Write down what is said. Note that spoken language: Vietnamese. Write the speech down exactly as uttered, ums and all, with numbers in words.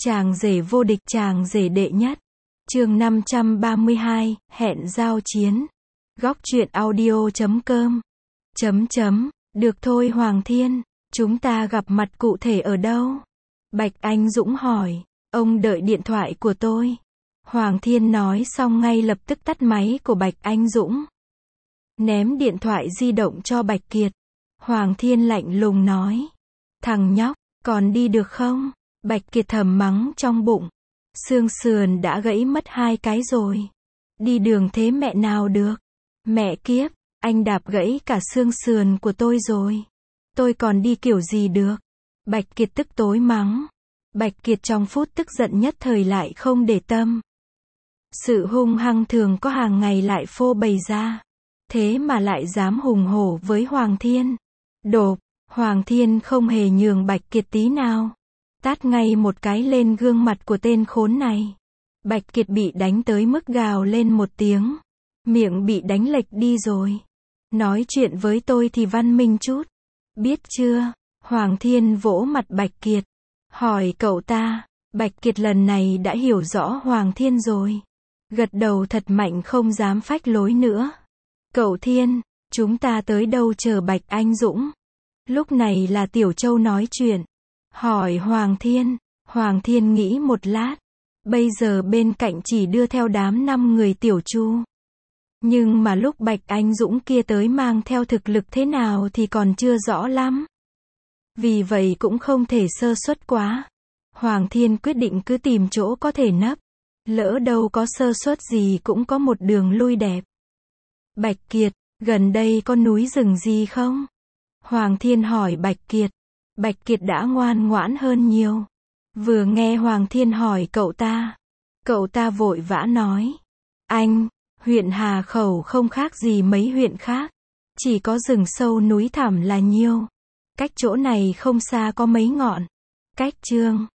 Chàng rể vô địch, chàng rể đệ nhất. Chương năm trăm ba mươi hai, hẹn giao chiến. Góc truyện audio chấm com. Chấm chấm, được thôi Hoàng Thiên, chúng ta gặp mặt cụ thể ở đâu? Bạch Anh Dũng hỏi, ông đợi điện thoại của tôi. Hoàng Thiên nói xong ngay lập tức tắt máy của Bạch Anh Dũng. Ném điện thoại di động cho Bạch Kiệt. Hoàng Thiên lạnh lùng nói, thằng nhóc, còn đi được không? Bạch Kiệt thầm mắng trong bụng, xương sườn đã gãy mất hai cái rồi. Đi đường thế mẹ nào được? Mẹ kiếp, anh đạp gãy cả xương sườn của tôi rồi. Tôi còn đi kiểu gì được? Bạch Kiệt tức tối mắng. Bạch Kiệt trong phút tức giận nhất thời lại không để tâm. Sự hung hăng thường có hàng ngày lại phô bày ra. Thế mà lại dám hùng hổ với Hoàng Thiên. Độp, Hoàng Thiên không hề nhường Bạch Kiệt tí nào. Tát ngay một cái lên gương mặt của tên khốn này. Bạch Kiệt bị đánh tới mức gào lên một tiếng. Miệng bị đánh lệch đi rồi. Nói chuyện với tôi thì văn minh chút. Biết chưa? Hoàng Thiên vỗ mặt Bạch Kiệt. Hỏi cậu ta. Bạch Kiệt lần này đã hiểu rõ Hoàng Thiên rồi. Gật đầu thật mạnh không dám phách lối nữa. Cậu Thiên, chúng ta tới đâu chờ Bạch Anh Dũng? Lúc này là Tiểu Châu nói chuyện. Hỏi Hoàng Thiên. Hoàng Thiên nghĩ một lát. Bây giờ bên cạnh chỉ đưa theo đám năm người Tiểu Chu. Nhưng mà lúc Bạch Anh Dũng kia tới mang theo thực lực thế nào thì còn chưa rõ lắm. Vì vậy cũng không thể sơ suất quá. Hoàng Thiên quyết định cứ tìm chỗ có thể nấp. Lỡ đâu có sơ suất gì cũng có một đường lui đẹp. Bạch Kiệt, gần đây có núi rừng gì không? Hoàng Thiên hỏi Bạch Kiệt. Bạch Kiệt đã ngoan ngoãn hơn nhiều. Vừa nghe Hoàng Thiên hỏi cậu ta. Cậu ta vội vã nói. Anh, huyện Hà Khẩu không khác gì mấy huyện khác. Chỉ có rừng sâu núi thẳm là nhiêu. Cách chỗ này không xa có mấy ngọn. Cách Chương,